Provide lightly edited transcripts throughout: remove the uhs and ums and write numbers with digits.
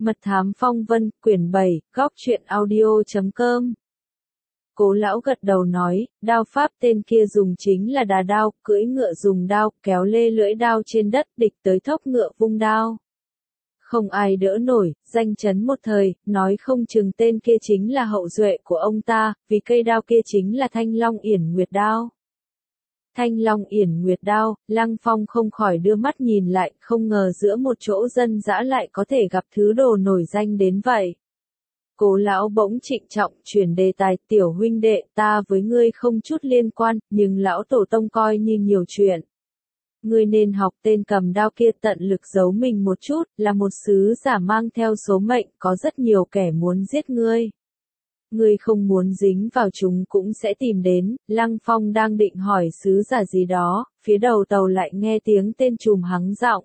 Mật thám phong vân, quyển 7, góc truyện audio.com. Cố lão gật đầu nói, đao pháp tên kia dùng chính là đà đao, cưỡi ngựa dùng đao, kéo lê lưỡi đao trên đất, địch tới thốc ngựa vung đao. Không ai đỡ nổi, danh chấn một thời, nói không chừng tên kia chính là hậu duệ của ông ta, vì cây đao kia chính là Thanh Long Yển Nguyệt đao. Thanh Long Yển Nguyệt đao, Lăng Phong không khỏi đưa mắt nhìn lại, không ngờ giữa một chỗ dân dã lại có thể gặp thứ đồ nổi danh đến vậy. Cố lão bỗng trịnh trọng, chuyển đề tài, tiểu huynh đệ, ta với ngươi không chút liên quan, nhưng lão tổ tông coi như nhiều chuyện. Ngươi nên học tên cầm đao kia tận lực giấu mình một chút, là một sứ giả mang theo số mệnh, có rất nhiều kẻ muốn giết ngươi. Ngươi không muốn dính vào chúng cũng sẽ tìm đến. Lăng Phong đang định hỏi sứ giả gì đó, phía đầu tàu lại nghe tiếng tên trùm hắng giọng.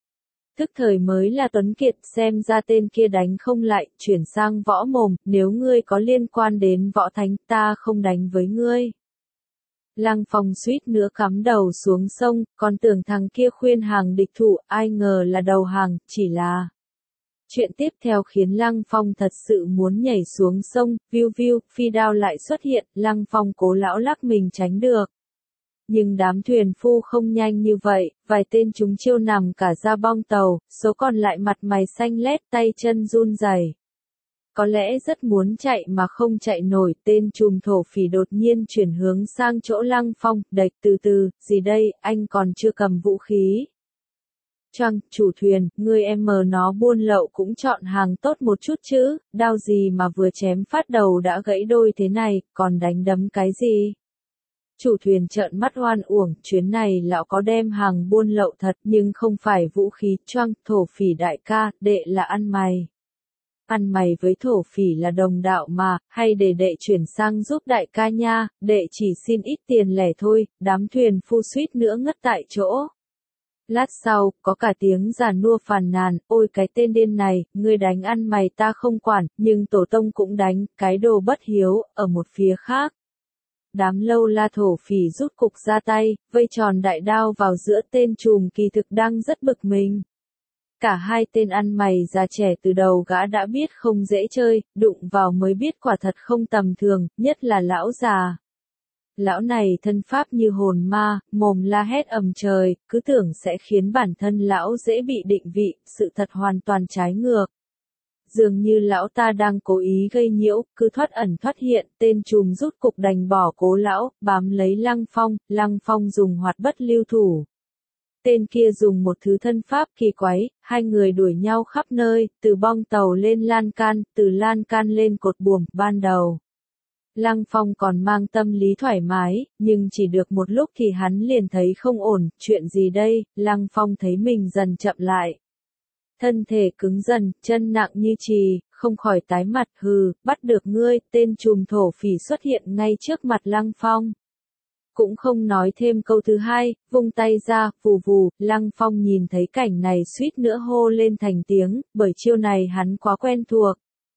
Thức thời mới là Tuấn Kiệt, xem ra tên kia đánh không lại, chuyển sang võ mồm, nếu ngươi có liên quan đến võ thánh ta không đánh với ngươi. Lăng Phong suýt nữa cắm đầu xuống sông, còn tưởng thằng kia khuyên hàng địch thủ, ai ngờ là đầu hàng, chỉ là... Chuyện tiếp theo khiến Lăng Phong thật sự muốn nhảy xuống sông, viu viu, phi đao lại xuất hiện, Lăng Phong cố lão lắc mình tránh được. Nhưng đám thuyền phu không nhanh như vậy, vài tên chúng chiêu nằm cả ra bong tàu, số còn lại mặt mày xanh lét, tay chân run rẩy. Có lẽ rất muốn chạy mà không chạy nổi, tên trùm thổ phỉ đột nhiên chuyển hướng sang chỗ Lăng Phong, đạch từ từ, gì đây, anh còn chưa cầm vũ khí. Choang, chủ thuyền, ngươi em mờ nó buôn lậu cũng chọn hàng tốt một chút chứ, đao gì mà vừa chém phát đầu đã gãy đôi thế này, còn đánh đấm cái gì? Chủ thuyền trợn mắt oan uổng, chuyến này lão có đem hàng buôn lậu thật nhưng không phải vũ khí. Choang, thổ phỉ đại ca, đệ là ăn mày. Ăn mày với thổ phỉ là đồng đạo mà, hay để đệ chuyển sang giúp đại ca nha, đệ chỉ xin ít tiền lẻ thôi. Đám thuyền phu suýt nữa ngất tại chỗ. Lát sau, có cả tiếng già nua phàn nàn, ôi cái tên điên này, ngươi đánh ăn mày ta không quản, nhưng tổ tông cũng đánh, cái đồ bất hiếu, ở một phía khác. Đám lâu la thổ phỉ rút cục ra tay, vây tròn đại đao vào giữa tên trùm kỳ thực đang rất bực mình. Cả hai tên ăn mày già trẻ từ đầu gã đã biết không dễ chơi, đụng vào mới biết quả thật không tầm thường, nhất là lão già. Lão này thân pháp như hồn ma, mồm la hét ầm trời, cứ tưởng sẽ khiến bản thân lão dễ bị định vị, sự thật hoàn toàn trái ngược. Dường như lão ta đang cố ý gây nhiễu, cứ thoát ẩn thoát hiện, tên trùm rút cục đành bỏ cố lão, bám lấy Lăng Phong dùng hoạt bất lưu thủ. Tên kia dùng một thứ thân pháp kỳ quái, hai người đuổi nhau khắp nơi, từ bong tàu lên lan can, từ lan can lên cột buồm, ban đầu. Lăng Phong còn mang tâm lý thoải mái, nhưng chỉ được một lúc thì hắn liền thấy không ổn, chuyện gì đây, Lăng Phong thấy mình dần chậm lại. Thân thể cứng dần, chân nặng như chì, không khỏi tái mặt, hừ, bắt được ngươi, tên trùm thổ phỉ xuất hiện ngay trước mặt Lăng Phong. Cũng không nói thêm câu thứ hai, vung tay ra, vù vù, Lăng Phong nhìn thấy cảnh này suýt nữa hô lên thành tiếng, bởi chiêu này hắn quá quen thuộc.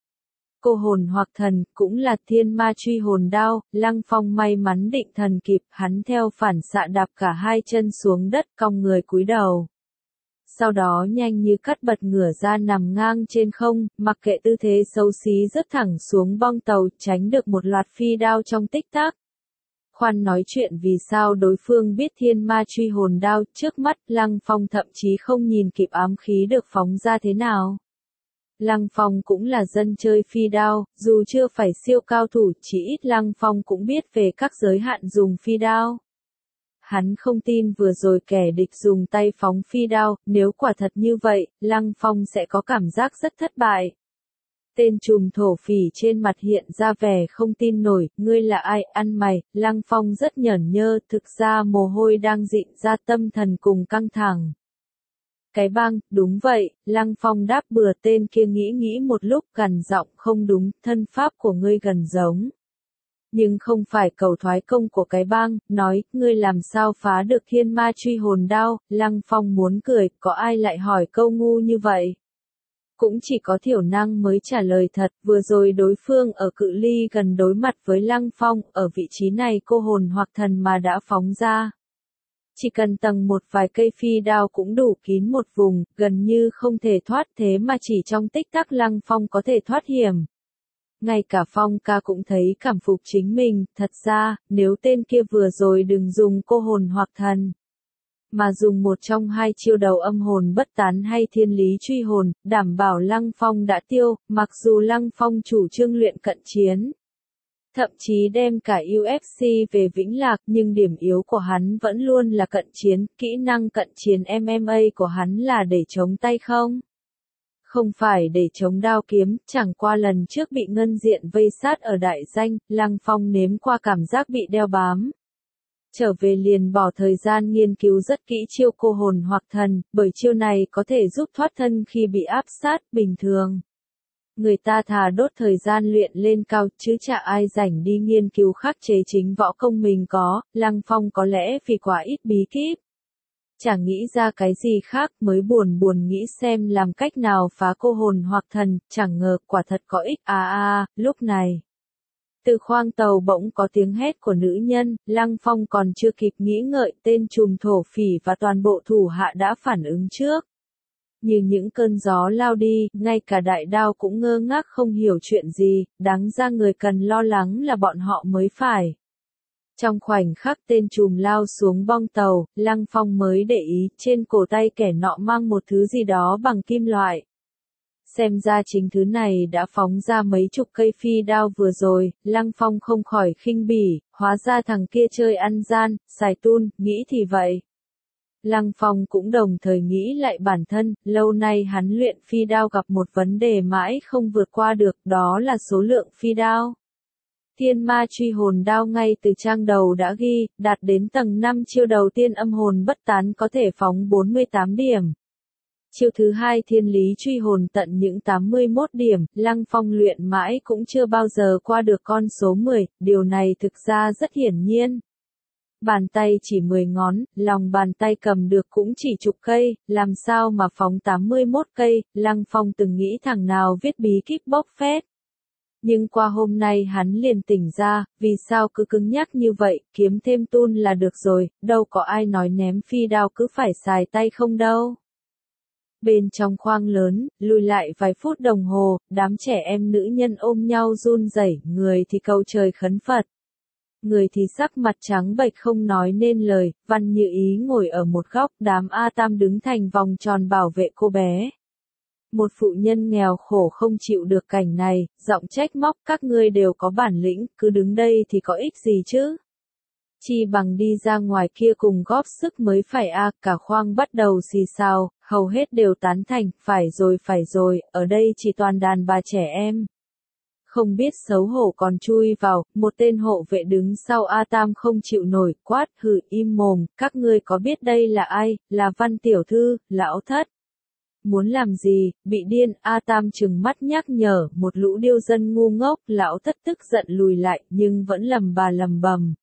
Cô hồn hoặc thần, cũng là thiên ma truy hồn đao, Lăng Phong may mắn định thần kịp, hắn theo phản xạ đạp cả hai chân xuống đất, cong người cúi đầu. Sau đó nhanh như cắt bật ngửa ra nằm ngang trên không, mặc kệ tư thế xấu xí rất thẳng xuống bong tàu, tránh được một loạt phi đao trong tích tắc. Khoan nói chuyện vì sao đối phương biết thiên ma truy hồn đao, trước mắt Lăng Phong thậm chí không nhìn kịp ám khí được phóng ra thế nào. Lăng Phong cũng là dân chơi phi đao, dù chưa phải siêu cao thủ, chỉ ít Lăng Phong cũng biết về các giới hạn dùng phi đao. Hắn không tin vừa rồi kẻ địch dùng tay phóng phi đao, nếu quả thật như vậy, Lăng Phong sẽ có cảm giác rất thất bại. Tên trùm thổ phỉ trên mặt hiện ra vẻ không tin nổi, ngươi là ai, ăn mày, Lăng Phong rất nhởn nhơ, thực ra mồ hôi đang dịn ra, tâm thần cùng căng thẳng. Cái bang, đúng vậy, Lăng Phong đáp bừa, tên kia nghĩ một lúc, gằn giọng, không đúng, thân pháp của ngươi gần giống. Nhưng không phải cầu thoái công của cái bang, nói, ngươi làm sao phá được thiên ma truy hồn đao, Lăng Phong muốn cười, có ai lại hỏi câu ngu như vậy? Cũng chỉ có thiểu năng mới trả lời thật, vừa rồi đối phương ở cự ly gần đối mặt với Lăng Phong, ở vị trí này cô hồn hoặc thần mà đã phóng ra. Chỉ cần tầng một vài cây phi đao cũng đủ kín một vùng, gần như không thể thoát, thế mà chỉ trong tích tắc Lăng Phong có thể thoát hiểm. Ngay cả Phong ca cũng thấy cảm phục chính mình, thật ra, nếu tên kia vừa rồi đừng dùng cô hồn hoặc thần, mà dùng một trong hai chiêu đầu âm hồn bất tán hay thiên lý truy hồn, đảm bảo Lăng Phong đã tiêu, mặc dù Lăng Phong chủ trương luyện cận chiến. Thậm chí đem cả UFC về Vĩnh Lạc, nhưng điểm yếu của hắn vẫn luôn là cận chiến, kỹ năng cận chiến MMA của hắn là để chống tay không? Không phải để chống đao kiếm, chẳng qua lần trước bị ngân diện vây sát ở đại danh, Lăng Phong nếm qua cảm giác bị đeo bám. Trở về liền bỏ thời gian nghiên cứu rất kỹ chiêu cô hồn hoặc thần, bởi chiêu này có thể giúp thoát thân khi bị áp sát, bình thường. Người ta thà đốt thời gian luyện lên cao, chứ chả ai rảnh đi nghiên cứu khắc chế chính võ công mình có, Lăng Phong có lẽ vì quá ít bí kíp. Chẳng nghĩ ra cái gì khác, mới buồn nghĩ xem làm cách nào phá cô hồn hoặc thần, chẳng ngờ quả thật có ích. Lúc này, từ khoang tàu bỗng có tiếng hét của nữ nhân, Lăng Phong còn chưa kịp nghĩ ngợi, tên trùm thổ phỉ và toàn bộ thủ hạ đã phản ứng trước. Như những cơn gió lao đi, ngay cả đại đao cũng ngơ ngác không hiểu chuyện gì, đáng ra người cần lo lắng là bọn họ mới phải. Trong khoảnh khắc tên trùm lao xuống bong tàu, Lăng Phong mới để ý, trên cổ tay kẻ nọ mang một thứ gì đó bằng kim loại. Xem ra chính thứ này đã phóng ra mấy chục cây phi đao vừa rồi, Lăng Phong không khỏi khinh bỉ, hóa ra thằng kia chơi ăn gian, xài tun, nghĩ thì vậy. Lăng Phong cũng đồng thời nghĩ lại bản thân, lâu nay hắn luyện phi đao gặp một vấn đề mãi không vượt qua được, đó là số lượng phi đao. Thiên ma truy hồn đao ngay từ trang đầu đã ghi, đạt đến tầng 5 chiêu đầu tiên âm hồn bất tán có thể phóng 48 điểm. Chiêu thứ hai thiên lý truy hồn tận những 81 điểm, Lăng Phong luyện mãi cũng chưa bao giờ qua được con số 10, điều này thực ra rất hiển nhiên. Bàn tay chỉ 10 ngón, lòng bàn tay cầm được cũng chỉ chục cây, làm sao mà phóng 81 cây, Lăng Phong từng nghĩ thằng nào viết bí kíp bốc phét. Nhưng qua hôm nay hắn liền tỉnh ra, vì sao cứ cứng nhắc như vậy, kiếm thêm tun là được rồi, đâu có ai nói ném phi đao cứ phải xài tay không đâu. Bên trong khoang lớn, lùi lại vài phút đồng hồ, đám trẻ em nữ nhân ôm nhau run rẩy, người thì cầu trời khấn Phật. Người thì sắc mặt trắng bệch không nói nên lời, Văn Như Ý ngồi ở một góc, đám A Tam đứng thành vòng tròn bảo vệ cô bé. Một phụ nhân nghèo khổ không chịu được cảnh này, giọng trách móc, các ngươi đều có bản lĩnh, cứ đứng đây thì có ích gì chứ? Chi bằng đi ra ngoài kia cùng góp sức mới phải cả khoang bắt đầu xì xào, hầu hết đều tán thành, phải rồi, ở đây chỉ toàn đàn bà trẻ em. Không biết xấu hổ còn chui vào, một tên hộ vệ đứng sau A Tam không chịu nổi, quát, hừ, im mồm, các ngươi có biết đây là ai, là Văn tiểu thư, lão thất. Muốn làm gì, bị điên, A Tam trừng mắt nhắc nhở, một lũ điêu dân ngu ngốc, lão thất tức giận lùi lại, nhưng vẫn lầm bầm.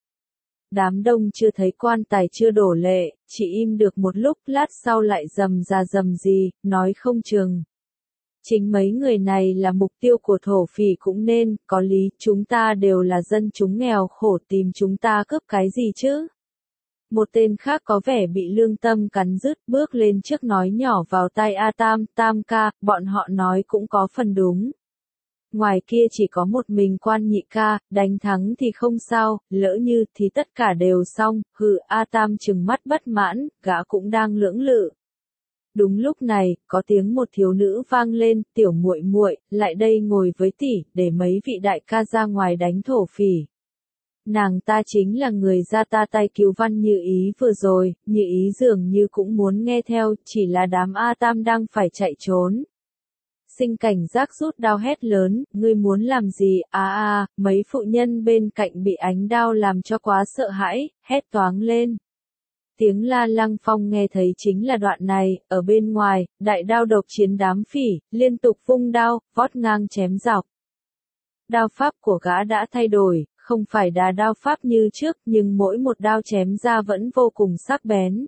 Đám đông chưa thấy quan tài chưa đổ lệ, chỉ im được một lúc, lát sau lại rầm ra rầm gì, nói không chừng. Chính mấy người này là mục tiêu của thổ phỉ cũng nên, có lý, chúng ta đều là dân chúng nghèo khổ tìm chúng ta cướp cái gì chứ? Một tên khác có vẻ bị lương tâm cắn rứt bước lên trước nói nhỏ vào tai A Tam, Tam ca, bọn họ nói cũng có phần đúng. Ngoài kia chỉ có một mình quan nhị ca, đánh thắng thì không sao, lỡ như thì tất cả đều xong, hừ, A Tam trừng mắt bất mãn, gã cũng đang lưỡng lự. Đúng lúc này, có tiếng một thiếu nữ vang lên, tiểu muội muội, lại đây ngồi với tỷ, để mấy vị đại ca ra ngoài đánh thổ phỉ. Nàng ta chính là người ra ta tay cứu Văn Như Ý vừa rồi, Như Ý dường như cũng muốn nghe theo, chỉ là đám A Tam đang phải chạy trốn. Sinh cảnh giác rút đao hét lớn, ngươi muốn làm gì, mấy phụ nhân bên cạnh bị ánh đao làm cho quá sợ hãi, hét toáng lên. Tiếng la Lăng Phong nghe thấy chính là đoạn này, ở bên ngoài, đại đao độc chiến đám phỉ, liên tục vung đao, vót ngang chém dọc. Đao pháp của gã đã thay đổi, không phải đà đao pháp như trước, nhưng mỗi một đao chém ra vẫn vô cùng sắc bén.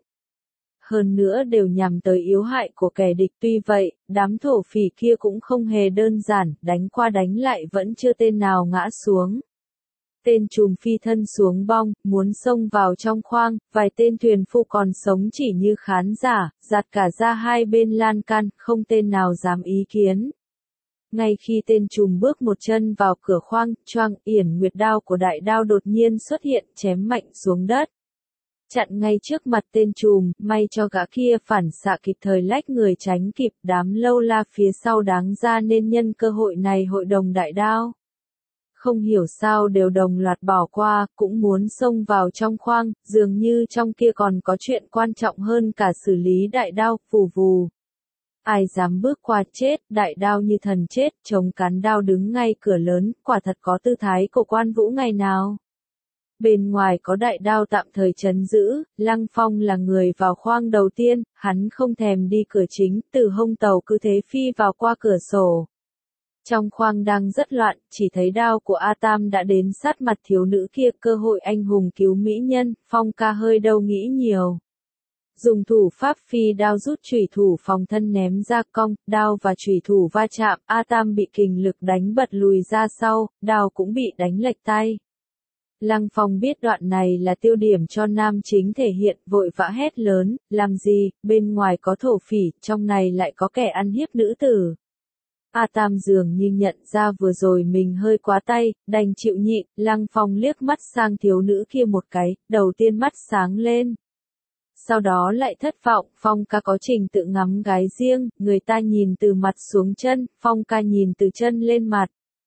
Hơn nữa đều nhằm tới yếu hại của kẻ địch, tuy vậy, đám thổ phỉ kia cũng không hề đơn giản, đánh qua đánh lại vẫn chưa tên nào ngã xuống. Tên trùm phi thân xuống bong, muốn xông vào trong khoang, vài tên thuyền phu còn sống chỉ như khán giả, giạt cả ra hai bên lan can, không tên nào dám ý kiến. Ngay khi tên trùm bước một chân vào cửa khoang, choang, yển nguyệt đao của đại đao đột nhiên xuất hiện, chém mạnh xuống đất. Chặn ngay trước mặt tên trùm, may cho gã kia phản xạ kịp thời lách người tránh kịp, đám lâu la phía sau đáng ra nên nhân cơ hội này hội đồng đại đao. Không hiểu sao đều đồng loạt bỏ qua, cũng muốn xông vào trong khoang, dường như trong kia còn có chuyện quan trọng hơn cả xử lý đại đao, vù vù. Ai dám bước qua chết, đại đao như thần chết, chống cán đao đứng ngay cửa lớn, quả thật có tư thái của quan vũ ngày nào. Bên ngoài có đại đao tạm thời trấn giữ, Lăng Phong là người vào khoang đầu tiên, hắn không thèm đi cửa chính, từ hông tàu cứ thế phi vào qua cửa sổ. Trong khoang đang rất loạn, chỉ thấy đao của A Tam đã đến sát mặt thiếu nữ kia, cơ hội anh hùng cứu mỹ nhân, Phong ca hơi đâu nghĩ nhiều. Dùng thủ pháp phi đao rút chủy thủ phòng thân ném ra cong, đao và chủy thủ va chạm, A Tam bị kình lực đánh bật lùi ra sau, đao cũng bị đánh lệch tay. Lăng Phong biết đoạn này là tiêu điểm cho nam chính thể hiện, vội vã hét lớn, làm gì, bên ngoài có thổ phỉ, trong này lại có kẻ ăn hiếp nữ tử. A Tam dường như nhận ra vừa rồi mình hơi quá tay, đành chịu nhịn, Lăng Phong liếc mắt sang thiếu nữ kia một cái, đầu tiên mắt sáng lên. Sau đó lại thất vọng, Phong ca có trình tự ngắm gái riêng, người ta nhìn từ mặt xuống chân, Phong ca nhìn từ chân lên mặt.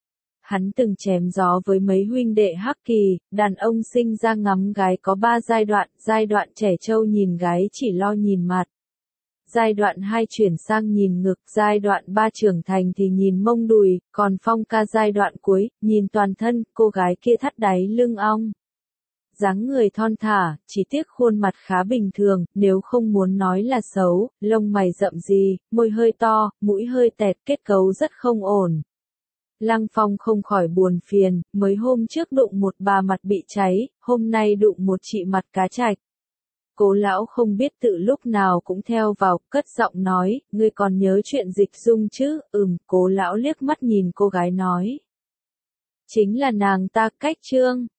Hắn từng chém gió với mấy huynh đệ Hắc Kỳ, đàn ông sinh ra ngắm gái có 3 giai đoạn trẻ trâu nhìn gái chỉ lo nhìn mặt. Giai đoạn 2 chuyển sang nhìn ngực, giai đoạn 3 trưởng thành thì nhìn mông đùi, còn Phong ca giai đoạn cuối, nhìn toàn thân, cô gái kia thắt đáy lưng ong. Dáng người thon thả, chỉ tiếc khuôn mặt khá bình thường, nếu không muốn nói là xấu, lông mày rậm gì, môi hơi to, mũi hơi tẹt, kết cấu rất không ổn. Lăng Phong không khỏi buồn phiền, mới hôm trước đụng một bà mặt bị cháy, hôm nay đụng một chị mặt cá trạch. Cố lão không biết tự lúc nào cũng theo vào, cất giọng nói, ngươi còn nhớ chuyện Dịch Dung chứ, cố lão liếc mắt nhìn cô gái nói. Chính là nàng ta, Cách Trương.